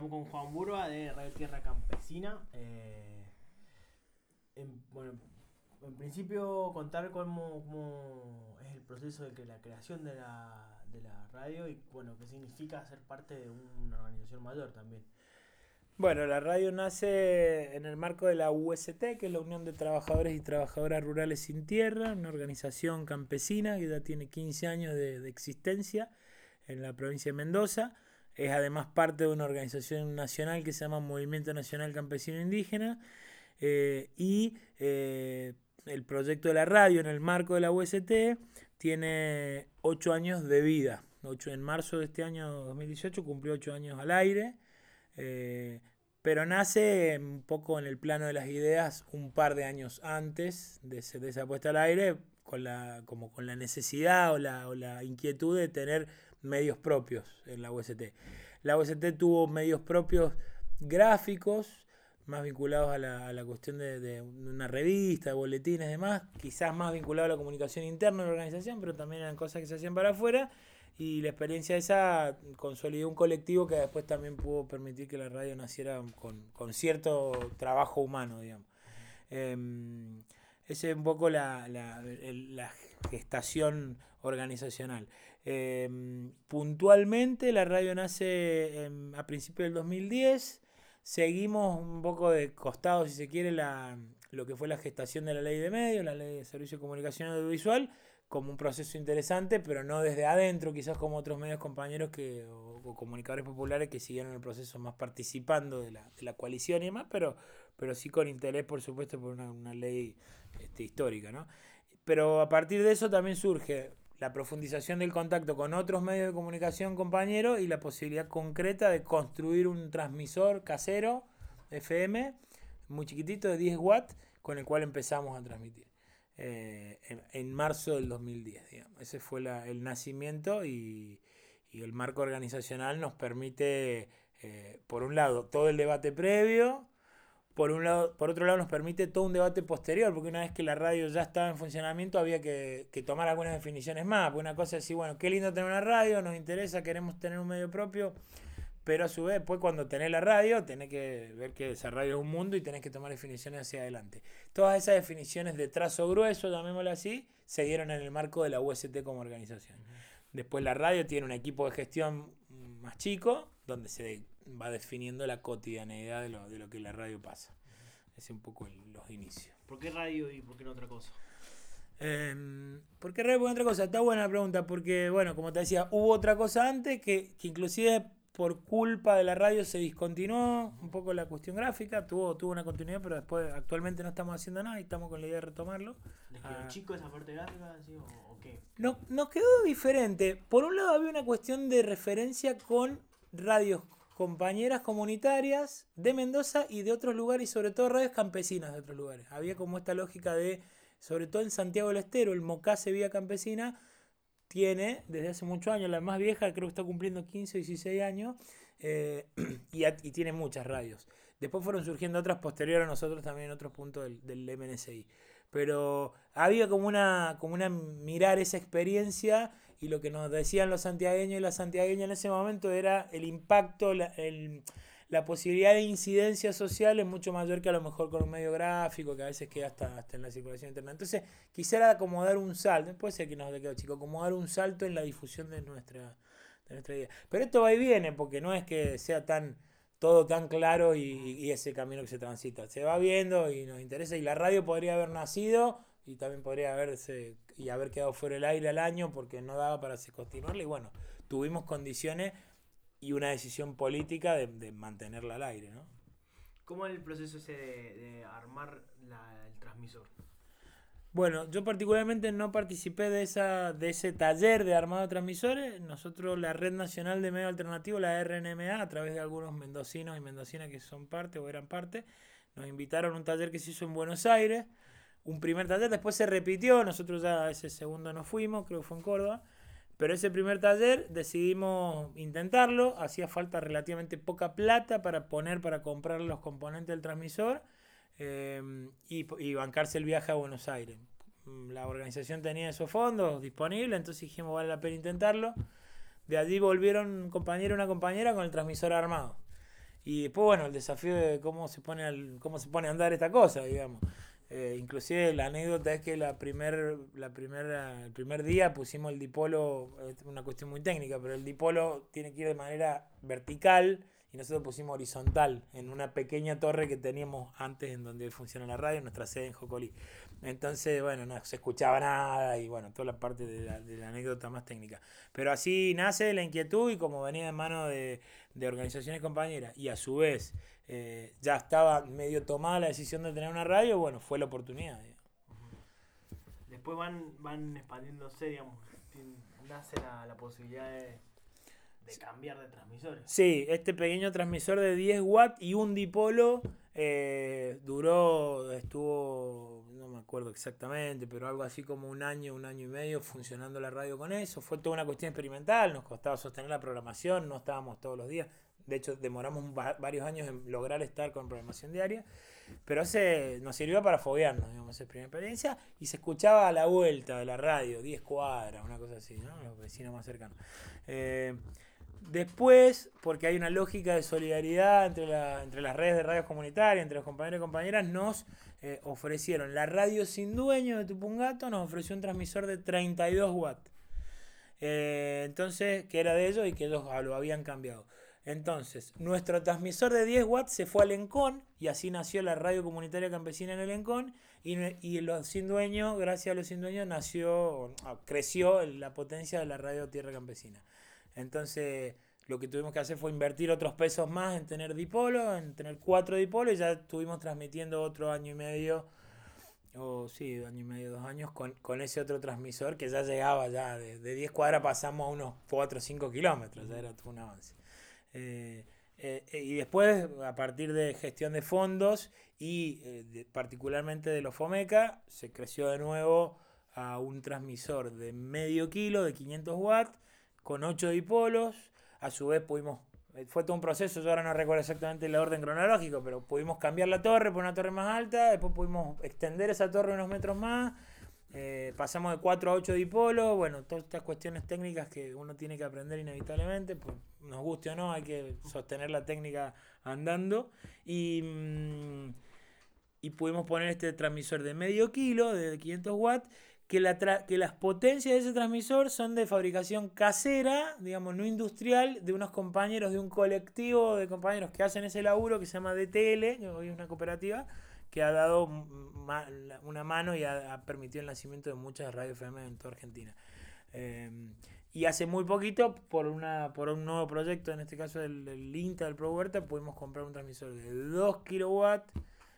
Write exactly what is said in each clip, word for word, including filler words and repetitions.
estamos con Juan Burba de Radio Tierra Campesina. Eh, en, bueno, en principio contar cómo, cómo es el proceso de que la creación de la, de la radio y bueno, qué significa ser parte de una organización mayor también. Bueno, la radio nace en el marco de la U S T, que es la Unión de Trabajadores y Trabajadoras Rurales Sin Tierra, una organización campesina que ya tiene quince años de, de existencia en la provincia de Mendoza. Es además parte de una organización nacional que se llama Movimiento Nacional Campesino Indígena. Eh, y eh, el proyecto de la radio en el marco de la U S T tiene ocho años de vida. ocho, en marzo de este año dos mil dieciocho cumplió ocho años al aire. Eh, pero nace un poco en el plano de las ideas un par de años antes de, ese, de esa puesta al aire, con la, como con la necesidad o la, o la inquietud de tener medios propios en la U S T. La U S T tuvo medios propios gráficos, más vinculados a la, a la cuestión de, de una revista, de boletines y demás, quizás más vinculado a la comunicación interna de la organización, pero también eran cosas que se hacían para afuera. Y la experiencia esa consolidó un colectivo que después también pudo permitir que la radio naciera con, con cierto trabajo humano, digamos. Eh, esa es un poco la, la, la gestación organizacional. Eh, puntualmente la radio nace en, a principios del dos mil diez. Seguimos un poco de costado, si se quiere, la, lo que fue la gestación de la ley de medios, la ley de servicio de comunicación audiovisual, como un proceso interesante, pero no desde adentro, quizás como otros medios compañeros que, o, o comunicadores populares que siguieron el proceso más participando de la, de la coalición y demás, pero, pero sí con interés, por supuesto, por una, una ley este, histórica, ¿no? Pero a partir de eso también surge la profundización del contacto con otros medios de comunicación compañeros y la posibilidad concreta de construir un transmisor casero F M muy chiquitito de diez watts con el cual empezamos a transmitir. Eh, en, en marzo del dos mil diez, digamos. Ese fue la, el nacimiento y, y el marco organizacional nos permite, eh, por un lado, todo el debate previo, por, un lado, por otro lado nos permite todo un debate posterior, porque una vez que la radio ya estaba en funcionamiento había que, que tomar algunas definiciones más, porque una cosa es decir, bueno, qué lindo tener una radio, nos interesa, queremos tener un medio propio, pero a su vez, después cuando tenés la radio, tenés que ver que esa radio es un mundo y tenés que tomar definiciones hacia adelante. Todas esas definiciones de trazo grueso, llamémoslo así, se dieron en el marco de la U S T como organización. Uh-huh. Después la radio tiene un equipo de gestión más chico, donde se va definiendo la cotidianeidad de lo, de lo que la radio pasa. Uh-huh. Ese es un poco el, los inicios. ¿Por qué radio y por qué no otra cosa? Eh, ¿Por qué radio y por qué otra cosa? Está buena la pregunta, porque, bueno, como te decía, hubo otra cosa antes que, que inclusive por culpa de la radio se discontinuó un poco la cuestión gráfica, tuvo, tuvo una continuidad, pero después actualmente no estamos haciendo nada y estamos con la idea de retomarlo. ¿Les quedó ah, chico esa parte gráfica ¿sí? o, o qué? No, nos quedó diferente. Por un lado había una cuestión de referencia con radios compañeras comunitarias de Mendoza y de otros lugares y sobre todo radios campesinas de otros lugares. Había como esta lógica de, sobre todo en Santiago del Estero, el Mocase Vía Campesina tiene desde hace muchos años, la más vieja creo que está cumpliendo quince o dieciséis años eh, y, a, y tiene muchas radios. Después fueron surgiendo otras posteriores a nosotros también en otros puntos del, del M N S I. Pero había como una, como una mirar esa experiencia y lo que nos decían los santiagueños y las santiagueñas en ese momento era el impacto, la, el, la posibilidad de incidencia social es mucho mayor que a lo mejor con un medio gráfico que a veces queda hasta, hasta en la circulación interna. Entonces quisiera acomodar un salto, puede ser que nos quede chico, acomodar un salto en la difusión de nuestra, de nuestra idea. Pero esto va y viene porque no es que sea tan todo tan claro y, y ese camino que se transita. Se va viendo y nos interesa y la radio podría haber nacido y también podría haberse y haber quedado fuera del aire al año porque no daba para continuarla y bueno, tuvimos condiciones y una decisión política de, de mantenerla al aire, ¿no? ¿Cómo es el proceso ese de, de armar la, el transmisor? Bueno, yo particularmente no participé de esa de ese taller de armado de transmisores. Nosotros, la Red Nacional de Medios Alternativos, la R N M A, a través de algunos mendocinos y mendocinas que son parte o eran parte, nos invitaron a un taller que se hizo en Buenos Aires. Un primer taller, después se repitió, nosotros ya a ese segundo no fuimos, creo que fue en Córdoba. Pero ese primer taller decidimos intentarlo, hacía falta relativamente poca plata para poner, para comprar los componentes del transmisor. Eh, y, y bancarse el viaje a Buenos Aires. La organización tenía esos fondos disponibles, entonces dijimos vale la pena intentarlo. De allí volvieron un compañero y una compañera con el transmisor armado. Y después, bueno, el desafío de cómo se pone, al, cómo se pone a andar esta cosa, digamos. Eh, inclusive la anécdota es que la primer, la primera, el primer día pusimos el dipolo, es una cuestión muy técnica, pero el dipolo tiene que ir de manera vertical y nosotros pusimos horizontal en una pequeña torre que teníamos antes en donde funciona la radio, nuestra sede en Jocolí. Entonces, bueno, no se escuchaba nada y bueno, toda la parte de la, de la anécdota más técnica. Pero así nace la inquietud y como venía de mano de, de organizaciones compañeras y a su vez eh, ya estaba medio tomada la decisión de tener una radio, bueno, fue la oportunidad. Digamos. Después van, van expandiéndose, digamos, nace la, la posibilidad de, de cambiar de transmisores. Sí, este pequeño transmisor de diez watts y un dipolo eh, duró, estuvo, no me acuerdo exactamente, pero algo así como un año, un año y medio funcionando la radio con eso. Fue toda una cuestión experimental, nos costaba sostener la programación, no estábamos todos los días. De hecho, demoramos va- varios años en lograr estar con programación diaria. Pero ese nos sirvió para foguearnos, digamos, esa primera experiencia. Y se escuchaba a la vuelta de la radio, diez cuadras, una cosa así, ¿no? Los vecinos más cercanos. Eh, después, porque hay una lógica de solidaridad entre, la, entre las redes de radios comunitarias, entre los compañeros y compañeras, nos eh, ofrecieron, la radio sin dueño de Tupungato nos ofreció un transmisor de treinta y dos watts. Eh, entonces, que era de ellos y que ellos lo habían cambiado. Entonces, nuestro transmisor de diez watts se fue al Lencón y así nació la radio comunitaria campesina en el Lencón y, y los sin dueño, gracias a los sin dueños, nació, creció la potencia de la radio Tierra Campesina. Entonces, lo que tuvimos que hacer fue invertir otros pesos más en tener dipolo, en tener cuatro dipolos y ya estuvimos transmitiendo otro año y medio, o oh, sí, año y medio, dos años, con, con ese otro transmisor que ya llegaba ya, de, de diez cuadras pasamos a unos cuatro o cinco kilómetros, ya era todo un avance. Eh, eh, y después, a partir de gestión de fondos y eh, de, particularmente de los FOMECA, se creció de nuevo a un transmisor de medio kilo de quinientos watts con ocho dipolos. A su vez pudimos, fue todo un proceso, yo ahora no recuerdo exactamente el orden cronológico, pero pudimos cambiar la torre por una torre más alta, después pudimos extender esa torre unos metros más. Eh, pasamos de cuatro a ocho dipolos, bueno, todas estas cuestiones técnicas que uno tiene que aprender inevitablemente, pues, nos guste o no, hay que sostener la técnica andando. Y, mmm, y pudimos poner este transmisor de medio kilo, de quinientos watts, que, la tra- que las potencias de ese transmisor son de fabricación casera, digamos, no industrial, de unos compañeros de un colectivo de compañeros que hacen ese laburo que se llama D T L, que hoy es una cooperativa, que ha dado ma- una mano y ha, ha permitido el nacimiento de muchas radios F M en toda Argentina. Eh, y hace muy poquito, por una por un nuevo proyecto, en este caso del, del INTA, del Pro Huerta, pudimos comprar un transmisor de dos kilowatts,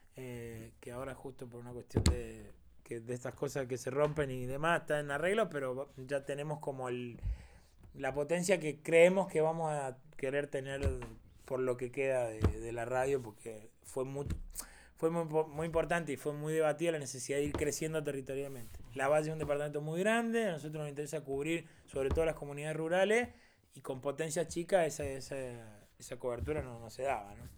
eh, que ahora justo por una cuestión de, que de estas cosas que se rompen y demás está en arreglo, pero ya tenemos como el, la potencia que creemos que vamos a querer tener por lo que queda de, de la radio, porque fue muy... Fue muy, muy importante y fue muy debatida la necesidad de ir creciendo territorialmente. La Valle es un departamento muy grande, a nosotros nos interesa cubrir sobre todo las comunidades rurales y con potencia chica esa, esa, esa cobertura no, no se daba, ¿no?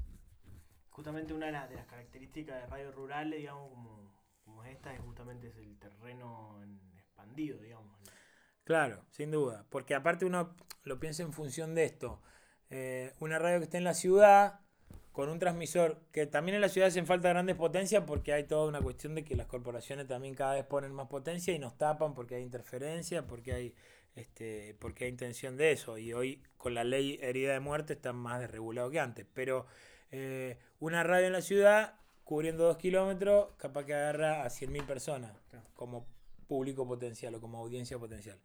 Justamente una de las, de las características de radios rurales, digamos, como, como esta, es justamente es el terreno expandido, digamos. Claro, sin duda, porque aparte uno lo piensa en función de esto. Eh, una radio que esté en la ciudad con un transmisor, que también en la ciudad hacen falta grandes potencias porque hay toda una cuestión de que las corporaciones también cada vez ponen más potencia y nos tapan porque hay interferencia, porque hay este, porque hay intención de eso. Y hoy con la ley herida de muerte está más desregulado que antes. Pero eh, una radio en la ciudad, cubriendo dos kilómetros, capaz que agarra a cien mil personas como público potencial o como audiencia potencial.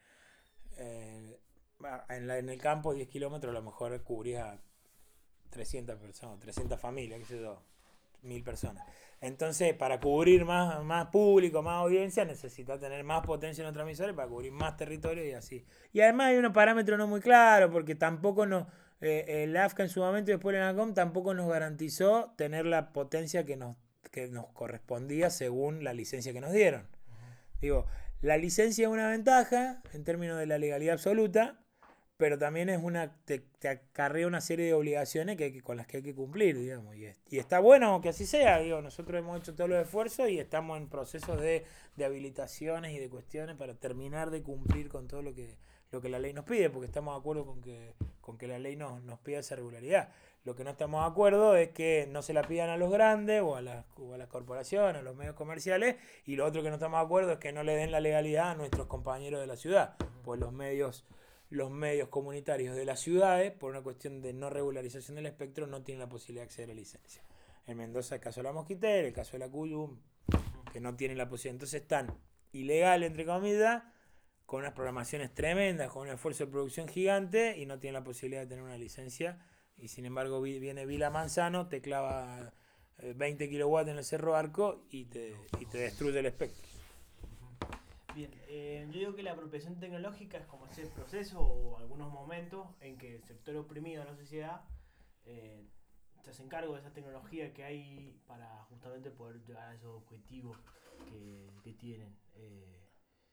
Eh, en, la, en el campo, diez kilómetros, a lo mejor cubrís a trescientas personas, trescientas familias, qué sé yo, mil personas. Entonces, para cubrir más, más público, más audiencia, necesita tener más potencia en los transmisores para cubrir más territorio y así. Y además hay unos parámetros no muy claros, porque tampoco nos, eh, el A F C A en su momento y después el ANACOM tampoco nos garantizó tener la potencia que nos, que nos correspondía según la licencia que nos dieron. Uh-huh. Digo, la licencia es una ventaja en términos de la legalidad absoluta, pero también es una te, te acarrea una serie de obligaciones que, que con las que hay que cumplir, digamos, y, es, y está bueno que así sea, digo, nosotros hemos hecho todos los esfuerzos y estamos en procesos de, de habilitaciones y de cuestiones para terminar de cumplir con todo lo que, lo que la ley nos pide, porque estamos de acuerdo con que, con que la ley nos, nos pida esa regularidad. Lo que no estamos de acuerdo es que no se la pidan a los grandes o a las, o a las corporaciones, a los medios comerciales, y lo otro que no estamos de acuerdo es que no le den la legalidad a nuestros compañeros de la ciudad, pues los medios, los medios comunitarios de las ciudades, por una cuestión de no regularización del espectro, no tienen la posibilidad de acceder a licencia. En Mendoza el caso de la Mosquitera, el caso de la Cuyum, que no tienen la posibilidad. Entonces están ilegales, entre comillas, con unas programaciones tremendas, con un esfuerzo de producción gigante, y no tienen la posibilidad de tener una licencia. Y sin embargo viene Vila Manzano, te clava veinte kilowatts en el Cerro Arco y te, y te destruye el espectro. Bien, eh, yo digo que la apropiación tecnológica es como ese proceso o algunos momentos en que el sector oprimido de la sociedad eh, se hace cargo de esa tecnología que hay para justamente poder llegar a esos objetivos que, que tienen. Eh,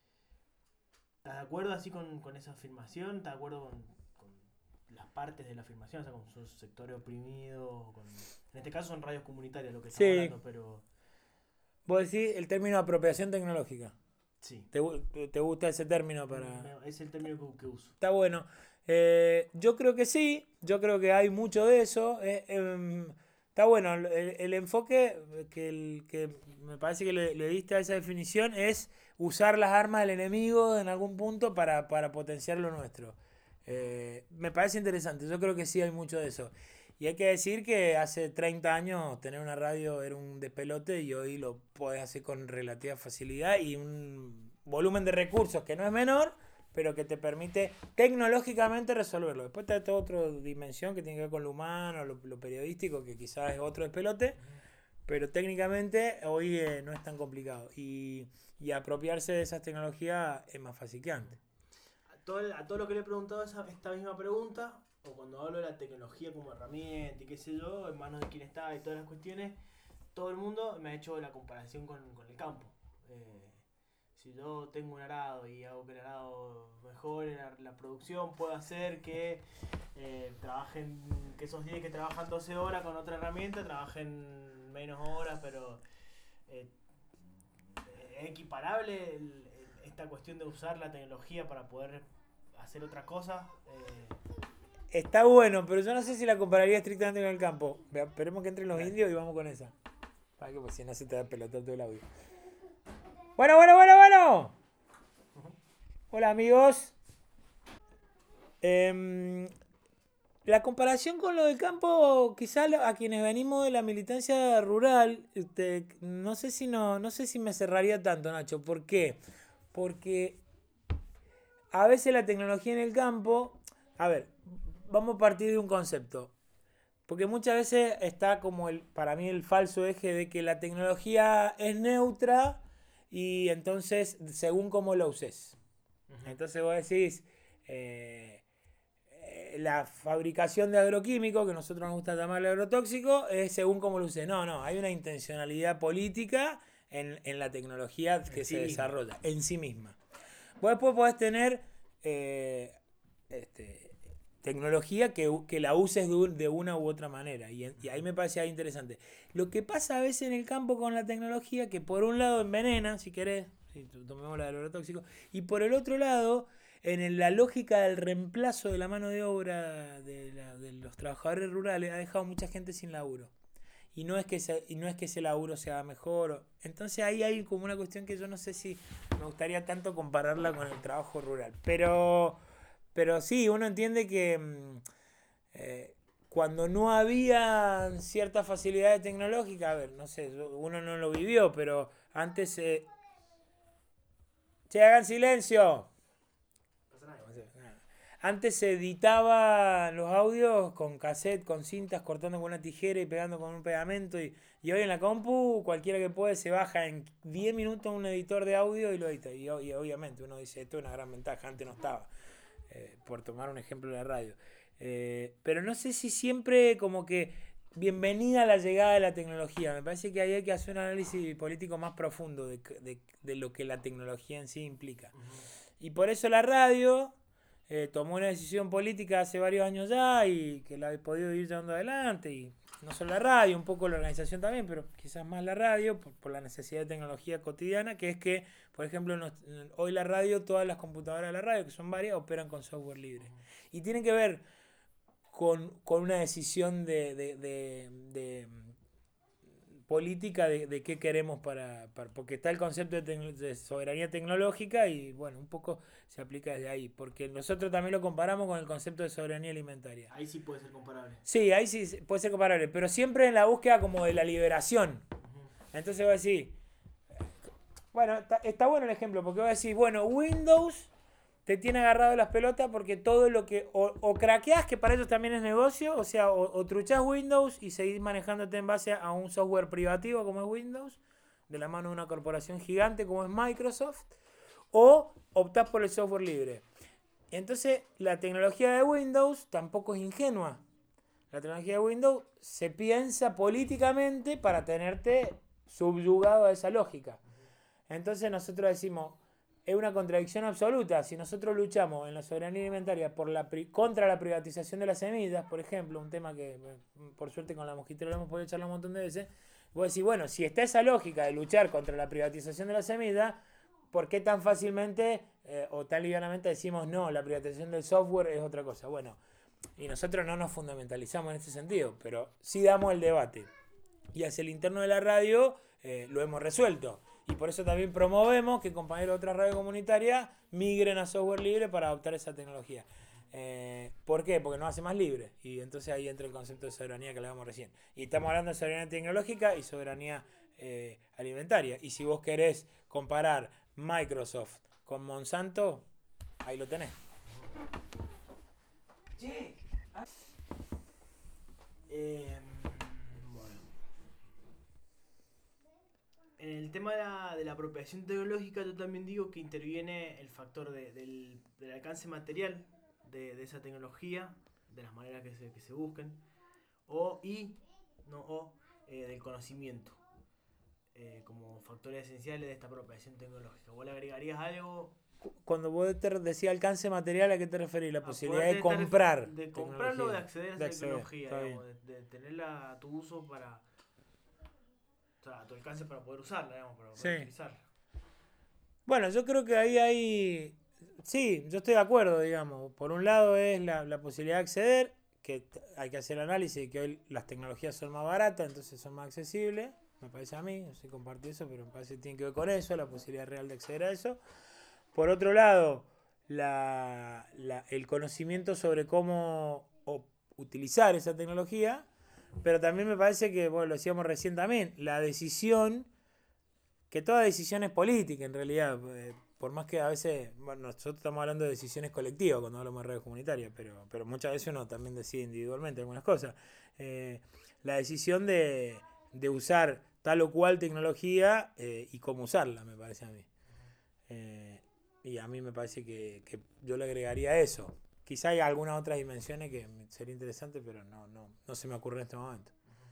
¿Estás de acuerdo así con, con esa afirmación? ¿Estás de acuerdo con, con las partes de la afirmación? O sea, con sus sectores oprimidos, con, en este caso son radios comunitarias lo que estamos Sí. hablando, pero... ¿Vos decís el término apropiación tecnológica? Sí. ¿Te, te gusta ese término? Para... Es el término que, que uso. Está bueno. Eh, yo creo que sí, yo creo que hay mucho de eso. Eh, eh, está bueno, el, el enfoque que, el, que me parece que le, le diste a esa definición es usar las armas del enemigo en algún punto para, para potenciar lo nuestro. Eh, me parece interesante, yo creo que sí hay mucho de eso. Y hay que decir que hace treinta años tener una radio era un despelote y hoy lo podés hacer con relativa facilidad y un volumen de recursos que no es menor, pero que te permite tecnológicamente resolverlo. Después está toda otra dimensión que tiene que ver con lo humano, lo, lo periodístico, que quizás es otro despelote, pero técnicamente hoy eh, no es tan complicado. Y, y apropiarse de esas tecnologías es más fácil que antes. A todo, a todo lo que le he preguntado esa, esta misma pregunta, o cuando hablo de la tecnología como herramienta y qué sé yo, en manos de quién está y todas las cuestiones, todo el mundo me ha hecho la comparación con, con el campo. Eh, si yo tengo un arado y hago que el arado mejore la, la producción, puedo hacer que eh, trabajen, que esos diez que trabajan doce horas con otra herramienta, trabajen menos horas, pero eh, es equiparable el, el, esta cuestión de usar la tecnología para poder hacer otra cosa. Eh, Está bueno, pero yo no sé si la compararía estrictamente con el campo. Esperemos que entren los Dale. indios y vamos con esa. Para que pues si no se te da pelota todo el audio. Bueno, bueno, bueno, bueno. Uh-huh. Hola amigos. Eh, la comparación con lo del campo, quizás a quienes venimos de la militancia rural, este, no sé si no, no sé si me cerraría tanto, Nacho. ¿Por qué? Porque a veces la tecnología en el campo, a ver, vamos a partir de un concepto. Porque muchas veces está como el, para mí el falso eje de que la tecnología es neutra y entonces según cómo lo uses. Uh-huh. Entonces vos decís, eh, eh, la fabricación de agroquímicos, que nosotros nos gusta llamarle agrotóxico, es según cómo lo uses. No, no, hay una intencionalidad política en, en la tecnología que en se sí desarrolla, misma. En sí misma. Vos después podés tener... Eh, este, tecnología que, que la uses de, un, de una u otra manera y, y ahí me parece ahí interesante. Lo que pasa a veces en el campo con la tecnología, que por un lado envenena, si querés, si tomemos la del agrotóxico, y por el otro lado, en la lógica del reemplazo de la mano de obra de, la, de los trabajadores rurales, ha dejado mucha gente sin laburo. Y no es que ese, y no es que ese laburo sea mejor. Entonces ahí hay como una cuestión que yo no sé si me gustaría tanto compararla con el trabajo rural. Pero... Pero sí, uno entiende que eh, cuando no había ciertas facilidades tecnológicas, a ver, no sé, uno no lo vivió, pero antes... Eh... ¡Che, hagan silencio! Antes se editaba los audios con cassette, con cintas, cortando con una tijera y pegando con un pegamento. Y, y hoy en la compu, cualquiera que puede se baja en diez minutos un editor de audio y lo edita. Y, y obviamente uno dice, esto es una gran ventaja, antes no estaba. Eh, por tomar un ejemplo de la radio. Eh, pero no sé si siempre como que bienvenida a la llegada de la tecnología. Me parece que ahí hay que hacer un análisis político más profundo de, de, de lo que la tecnología en sí implica. Uh-huh. Y por eso la radio eh, tomó una decisión política hace varios años ya y que la he podido ir llevando adelante. Y no solo la radio, un poco la organización también, pero quizás más la radio por, por la necesidad de tecnología cotidiana, que es que, por ejemplo, nos, hoy la radio, todas las computadoras de la radio, que son varias, operan con software libre. Y tienen que ver con, con una decisión de, de, de, de política de, de qué queremos para, para... Porque está el concepto de, tec- de soberanía tecnológica y bueno, un poco se aplica desde ahí. Porque nosotros también lo comparamos con el concepto de soberanía alimentaria. Ahí sí puede ser comparable. Sí, ahí sí puede ser comparable, pero siempre en la búsqueda como de la liberación. Ujú. Entonces voy a decir, bueno, está, está bueno el ejemplo, porque voy a decir, bueno, Windows te tiene agarrado las pelotas porque todo lo que... O, o craqueás, que para ellos también es negocio, o sea, o, o truchás Windows y seguís manejándote en base a un software privativo como es Windows, de la mano de una corporación gigante como es Microsoft, o optás por el software libre. Entonces, la tecnología de Windows tampoco es ingenua. La tecnología de Windows se piensa políticamente para tenerte subyugado a esa lógica. Entonces nosotros decimos, es una contradicción absoluta. Si nosotros luchamos en la soberanía alimentaria por la pri- contra la privatización de las semillas, por ejemplo, un tema que por suerte con la mosquitera lo hemos podido charlar un montón de veces, vos decís, bueno, si está esa lógica de luchar contra la privatización de las semillas, ¿por qué tan fácilmente eh, o tan livianamente decimos no, la privatización del software es otra cosa? Bueno, y nosotros no nos fundamentalizamos en ese sentido, pero sí damos el debate. Y hacia el interno de la radio eh, lo hemos resuelto. Y por eso también promovemos que compañeros de otras radios comunitarias migren a software libre para adoptar esa tecnología. Eh, ¿Por qué? Porque nos hace más libre. Y entonces ahí entra el concepto de soberanía que hablábamos recién. Y estamos hablando de soberanía tecnológica y soberanía eh, alimentaria. Y si vos querés comparar Microsoft con Monsanto, ahí lo tenés. Eh, bueno. En el tema de la, de la apropiación tecnológica, yo también digo que interviene el factor de- del, del alcance material de, de esa tecnología, de las maneras que se, que se busquen, o y no o eh, del conocimiento, eh, como factores esenciales de esta apropiación tecnológica. ¿Vos le agregarías algo? Cuando vos te decías alcance material, ¿a qué te referís? La A posibilidad poder de estar- comprar. de comprarlo o de tecnología. acceder a esa De acceder, tecnología, está digamos, bien. de, de tenerla a tu uso para, o sea, a tu alcance para poder usarla, digamos, para poder Sí. utilizarla. Bueno, yo creo que ahí hay... Sí, yo estoy de acuerdo, digamos. Por un lado es la, la posibilidad de acceder, que t- hay que hacer el análisis de que hoy las tecnologías son más baratas, entonces son más accesibles. Me parece a mí, no sé compartir eso, pero me parece que tiene que ver con eso, la posibilidad real de acceder a eso. Por otro lado, la, la- el conocimiento sobre cómo o- utilizar esa tecnología, pero también me parece que, bueno, lo decíamos recién también, la decisión, que toda decisión es política en realidad, eh, por más que a veces, bueno, nosotros estamos hablando de decisiones colectivas cuando hablamos de redes comunitarias, pero, pero muchas veces uno también decide individualmente algunas cosas. Eh, la decisión de, de usar tal o cual tecnología eh, y cómo usarla, me parece a mí. Eh, y a mí me parece que, que yo le agregaría eso. Quizá hay algunas otras dimensiones que me- sería interesante, pero no, no, no se me ocurre en este momento.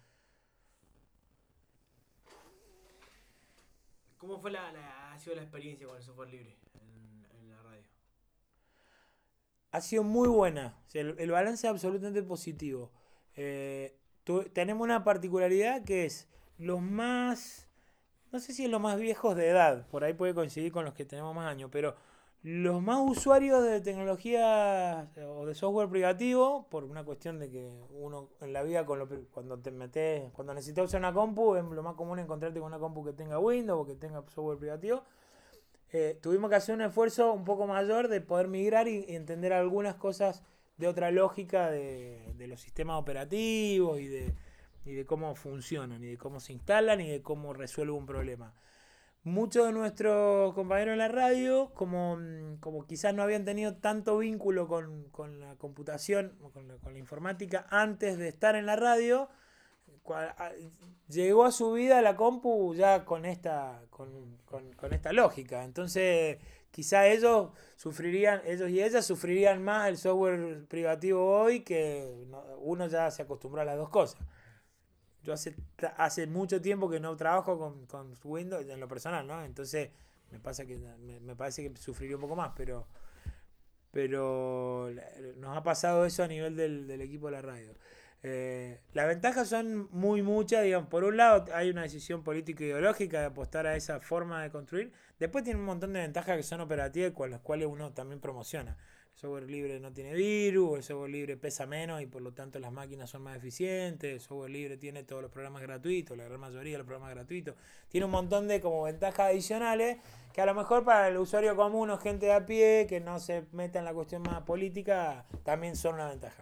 ¿Cómo fue la, la- ha sido la experiencia con el software libre en, en la radio? Ha sido muy buena. O sea, el, el balance es absolutamente positivo. Eh, tu- tenemos una particularidad que es los más, no sé si es los más viejos de edad, por ahí puede coincidir con los que tenemos más años, pero los más usuarios de tecnología eh, o de software privativo, por una cuestión de que uno en la vida con lo pri- cuando te metes, cuando necesitas usar una compu, es lo más común encontrarte con una compu que tenga Windows o que tenga software privativo. Eh, tuvimos que hacer un esfuerzo un poco mayor de poder migrar y, y entender algunas cosas de otra lógica de, de los sistemas operativos y de, y de cómo funcionan, y de cómo se instalan y de cómo resuelve un problema. Muchos de nuestros compañeros en la radio, como, mm, como quizás no habían tenido tanto vínculo con, con la computación, o con la, con la informática antes de estar en la radio, cua- a- llegó a su vida la compu ya con esta, con, con- con esta lógica. Entonces, quizá ellos sufrirían, ellos y ellas sufrirían más el software privativo hoy que no- uno ya se acostumbró a las dos cosas. Yo hace, ta- hace mucho tiempo que no trabajo con, con Windows en lo personal, ¿no? Entonces, me pasa que me, me parece que sufriría un poco más, pero pero la- nos ha pasado eso a nivel del, del equipo de la radio. Eh, las ventajas son muy muchas, digamos. Por un lado hay una decisión política e ideológica de apostar a esa forma de construir. Después tiene un montón de ventajas que son operativas con las cuales uno también promociona. el software libre no tiene virus, el software libre pesa menos y por lo tanto las máquinas son más eficientes, el software libre tiene todos los programas gratuitos, la gran mayoría de los programas gratuitos, tiene un montón de como ventajas adicionales que a lo mejor para el usuario común o gente de a pie que no se meta en la cuestión más política también son una ventaja.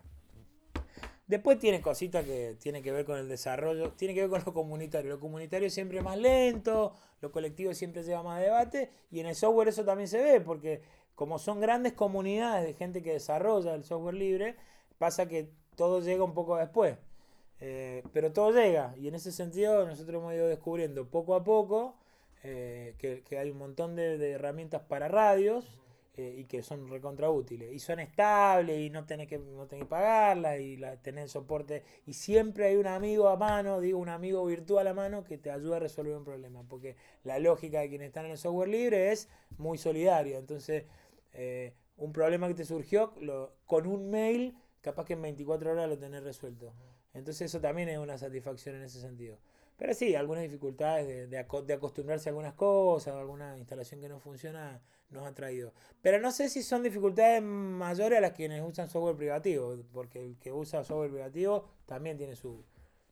Después tiene cositas que tienen que ver con el desarrollo, tiene que ver con lo comunitario. Lo comunitario siempre es más lento, lo colectivo siempre lleva más debate y en el software eso también se ve porque como son grandes comunidades de gente que desarrolla el software libre, pasa que todo llega un poco después. Eh, pero todo llega y en ese sentido nosotros hemos ido descubriendo poco a poco eh, que, que hay un montón de, de herramientas para radios eh, y que son recontra útiles y son estables y no tenés que, no tenés que pagarlas y la, tenés soporte y siempre hay un amigo a mano, digo un amigo virtual a mano que te ayuda a resolver un problema porque la lógica de quienes están en el software libre es muy solidaria. Entonces eh, un problema que te surgió lo, con un mail capaz que en veinticuatro horas lo tenés resuelto. Entonces eso también es una satisfacción en ese sentido. Pero sí, algunas dificultades de, de, aco de acostumbrarse a algunas cosas, alguna instalación que no funciona, nos ha traído. Pero no sé si son dificultades mayores a las quienes usan software privativo, porque el que usa software privativo también tiene su,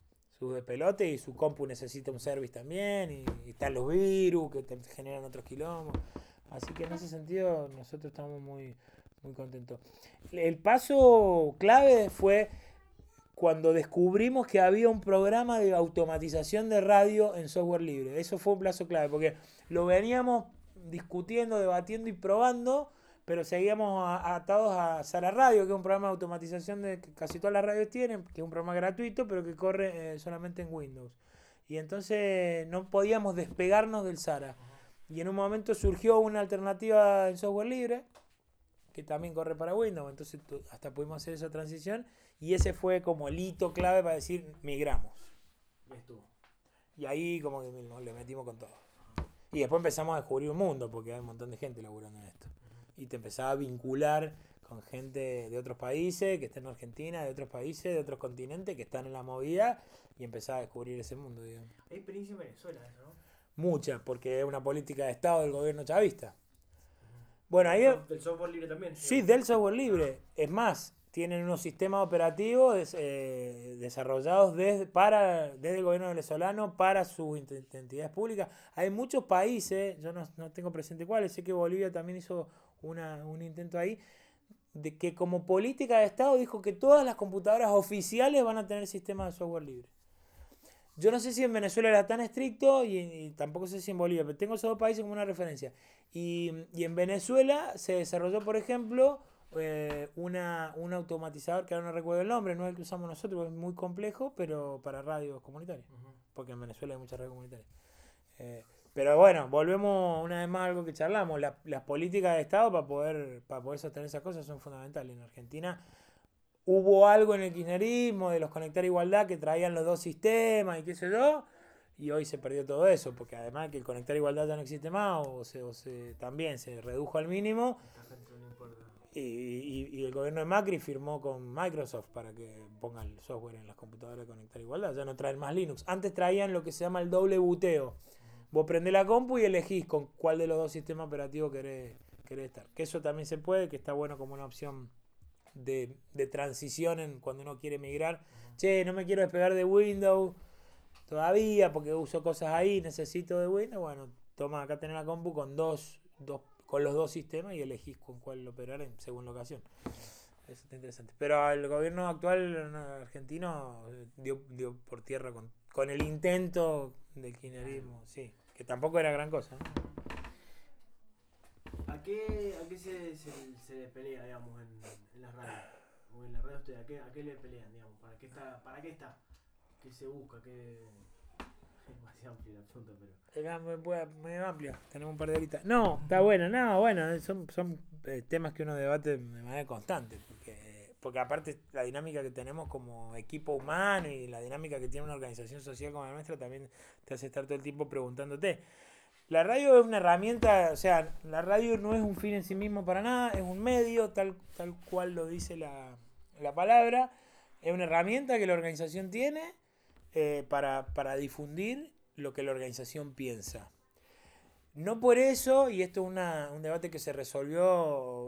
su despelote y su compu necesita un service también, y, y están los virus que te generan otros quilombos. Así que en ese sentido nosotros estamos muy, muy contentos. El paso clave fue cuando descubrimos que había un programa de automatización de radio en software libre. Eso fue un plazo clave, porque lo veníamos discutiendo, debatiendo y probando, pero seguíamos atados a Sara Radio, que es un programa de automatización de que casi todas las radios tienen, que es un programa gratuito, pero que corre eh, solamente en Windows. Y entonces no podíamos despegarnos del Sara. Y en un momento surgió una alternativa en software libre, que también corre para Windows, entonces hasta pudimos hacer esa transición y ese fue como el hito clave para decir migramos. Y estuvo. Y ahí como que nos le metimos con todo. Y después empezamos a descubrir un mundo, porque hay un montón de gente laburando en esto. Y te empezaba a vincular con gente de otros países, que está en Argentina, de otros países, de otros continentes, que están en la movida, y empezaba a descubrir ese mundo, digamos. Hay experiencia en Venezuela, eso, ¿no? Mucha, porque es una política de Estado del gobierno chavista. Bueno, ahí... Del software libre también. Sí, del software libre. Es más, tienen unos sistemas operativos des, eh, desarrollados desde, para, desde el gobierno venezolano para sus entidades públicas. Hay muchos países, yo no, no tengo presente cuáles, sé que Bolivia también hizo una, un intento ahí, de que como política de Estado dijo que todas las computadoras oficiales van a tener sistemas de software libre. Yo no sé si en Venezuela era tan estricto y, y tampoco sé si en Bolivia, pero tengo esos dos países como una referencia. Y, y en Venezuela se desarrolló, por ejemplo, eh, una, un automatizador, que ahora no recuerdo el nombre, no es el que usamos nosotros, es muy complejo, pero para radios comunitarias, uh-huh. Porque en Venezuela hay muchas radios comunitarias. Eh, pero bueno, volvemos una vez más a algo que charlamos. La, las políticas de Estado para poder, para poder sostener esas cosas son fundamentales. En Argentina hubo algo en el kirchnerismo de los conectar igualdad que traían los dos sistemas y qué sé yo, y hoy se perdió todo eso, porque además que el conectar igualdad ya no existe más, o se, o se también se redujo al mínimo, y, y, y el gobierno de Macri firmó con Microsoft para que pongan el software en las computadoras de conectar igualdad, ya no traen más Linux. Antes traían lo que se llama el doble buteo. Vos prendés la compu y elegís con cuál de los dos sistemas operativos querés, querés estar. Que eso también se puede, que está bueno como una opción De, de transición en cuando uno quiere migrar. Uh-huh. Che, no me quiero despegar de Windows todavía porque uso cosas ahí, necesito de Windows. Bueno, toma, acá tenés la compu con dos, dos con los dos sistemas y elegís con cuál operar en, según la ocasión. Eso está interesante. Pero el gobierno actual argentino dio, dio por tierra con, con el intento del kirchnerismo, sí, que tampoco era gran cosa, ¿no? ¿A qué, a qué se, se, se le pelea, digamos, en, en las radios? O en la radio usted, ¿a qué, a qué le pelean, digamos? ¿Para qué está? ¿Para qué está? ¿Qué se busca? ¿Qué...? Es más amplia la pregunta, pero... Es medio amplia, tenemos un par de horitas. No, está bueno, no, bueno, son, son eh, temas que uno debate de manera constante, porque, porque aparte la dinámica que tenemos como equipo humano y la dinámica que tiene una organización social como la nuestra también te hace estar todo el tiempo preguntándote. La radio es una herramienta, o sea, la radio no es un fin en sí mismo para nada, es un medio, tal, tal cual lo dice la, la palabra, es una herramienta que la organización tiene eh, para, para difundir lo que la organización piensa. No por eso, y esto es una, un debate que se resolvió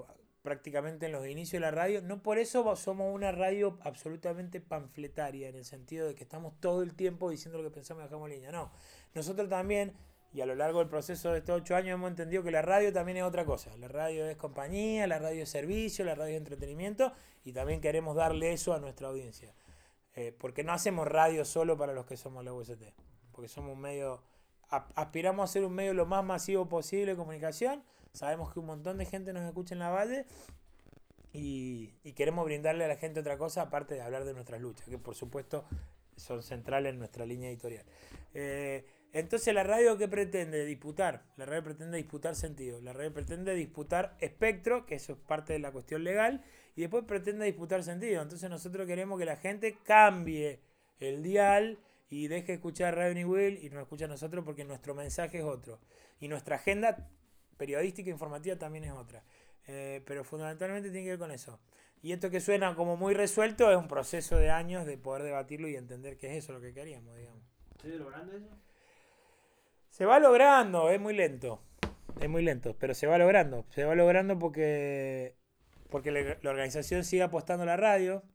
prácticamente en los inicios de la radio. No por eso somos una radio absolutamente panfletaria, en el sentido de que estamos todo el tiempo diciendo lo que pensamos y dejamos línea. No, nosotros también, y a lo largo del proceso de estos ocho años hemos entendido que la radio también es otra cosa. La radio es compañía, la radio es servicio, la radio es entretenimiento, y también queremos darle eso a nuestra audiencia. Eh, porque no hacemos radio solo para los que somos la U S T, porque somos un medio, aspiramos a ser un medio lo más masivo posible de comunicación. Sabemos que un montón de gente nos escucha en la Valle y, y queremos brindarle a la gente otra cosa aparte de hablar de nuestras luchas, que por supuesto son centrales en nuestra línea editorial. Eh, entonces, ¿la radio qué pretende? Disputar. La radio pretende disputar sentido. La radio pretende disputar espectro, que eso es parte de la cuestión legal, y después pretende disputar sentido. Entonces nosotros queremos que la gente cambie el dial y deje de escuchar Radio Niwil y nos escucha a nosotros, porque nuestro mensaje es otro. Y nuestra agenda periodística e informativa también es otra. Eh, pero fundamentalmente tiene que ver con eso. Y esto que suena como muy resuelto es un proceso de años de poder debatirlo y entender que es eso lo que queríamos, digamos. ¿Sigue logrando eso? Se va logrando, es muy lento. Es muy lento, pero se va logrando. Se va logrando porque, porque la, la organización sigue apostando a la radio.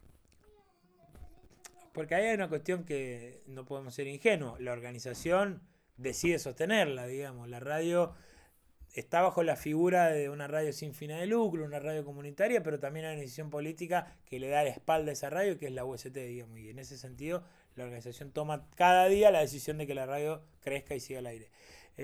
Porque ahí hay una cuestión que no podemos ser ingenuos. La organización decide sostenerla, digamos. La radio está bajo la figura de una radio sin fines de lucro, una radio comunitaria, pero también hay una decisión política que le da la espalda a esa radio, que es la U S T, digamos. Y en ese sentido, la organización toma cada día la decisión de que la radio crezca y siga al aire.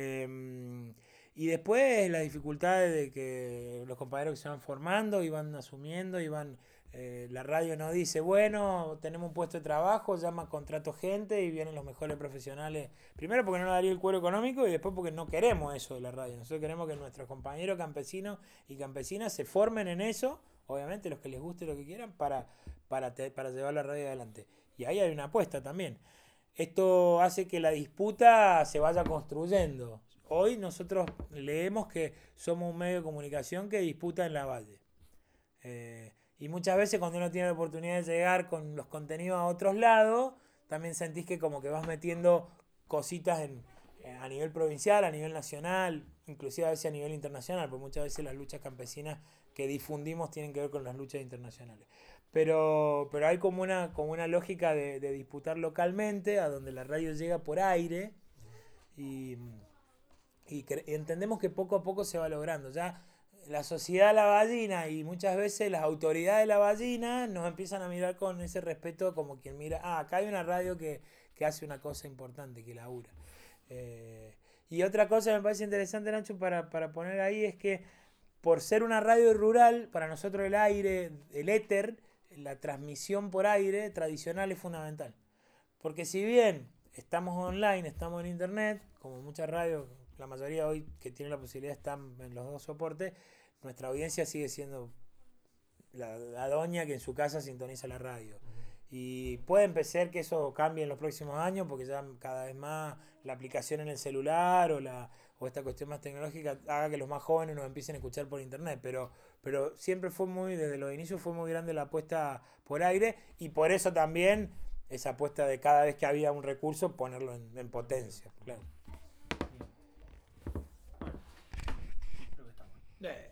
Eh, y después las dificultades de que los compañeros que se van formando y van asumiendo y van... Eh, la radio nos dice, bueno, tenemos un puesto de trabajo, llama contrato gente y vienen los mejores profesionales. Primero porque no nos daría el cuero económico y después porque no queremos eso de la radio. Nosotros queremos que nuestros compañeros campesinos y campesinas se formen en eso, obviamente los que les guste lo que quieran, para, para, te, para llevar la radio adelante. Y ahí hay una apuesta también. Esto hace que la disputa se vaya construyendo. Hoy nosotros leemos que somos un medio de comunicación que disputa en la valle. Eh, Y muchas veces cuando uno tiene la oportunidad de llegar con los contenidos a otros lados, también sentís que como que vas metiendo cositas en, a nivel provincial, a nivel nacional, inclusive a veces a nivel internacional, porque muchas veces las luchas campesinas que difundimos tienen que ver con las luchas internacionales. Pero, pero hay como una, como una lógica de, de disputar localmente, a donde la radio llega por aire, y, y, y entendemos que poco a poco se va logrando. Ya la sociedad lavallina y muchas veces las autoridades lavallinas nos empiezan a mirar con ese respeto, como quien mira, ah, acá hay una radio que, que hace una cosa importante, que labura. Eh, y otra cosa que me parece interesante, Nacho, para, para poner ahí, es que por ser una radio rural, para nosotros el aire, el éter, la transmisión por aire tradicional es fundamental. Porque si bien estamos online, estamos en internet, como muchas radios, la mayoría hoy que tienen la posibilidad están en los dos soportes, nuestra audiencia sigue siendo la, la doña que en su casa sintoniza la radio. Y puede empezar que eso cambie en los próximos años, porque ya cada vez más la aplicación en el celular o, la, o esta cuestión más tecnológica haga que los más jóvenes nos empiecen a escuchar por internet. Pero, pero siempre fue muy, desde los inicios fue muy grande la apuesta por aire, y por eso también esa apuesta de cada vez que había un recurso ponerlo en, en potencia. Claro. Creo que está bueno. Eh.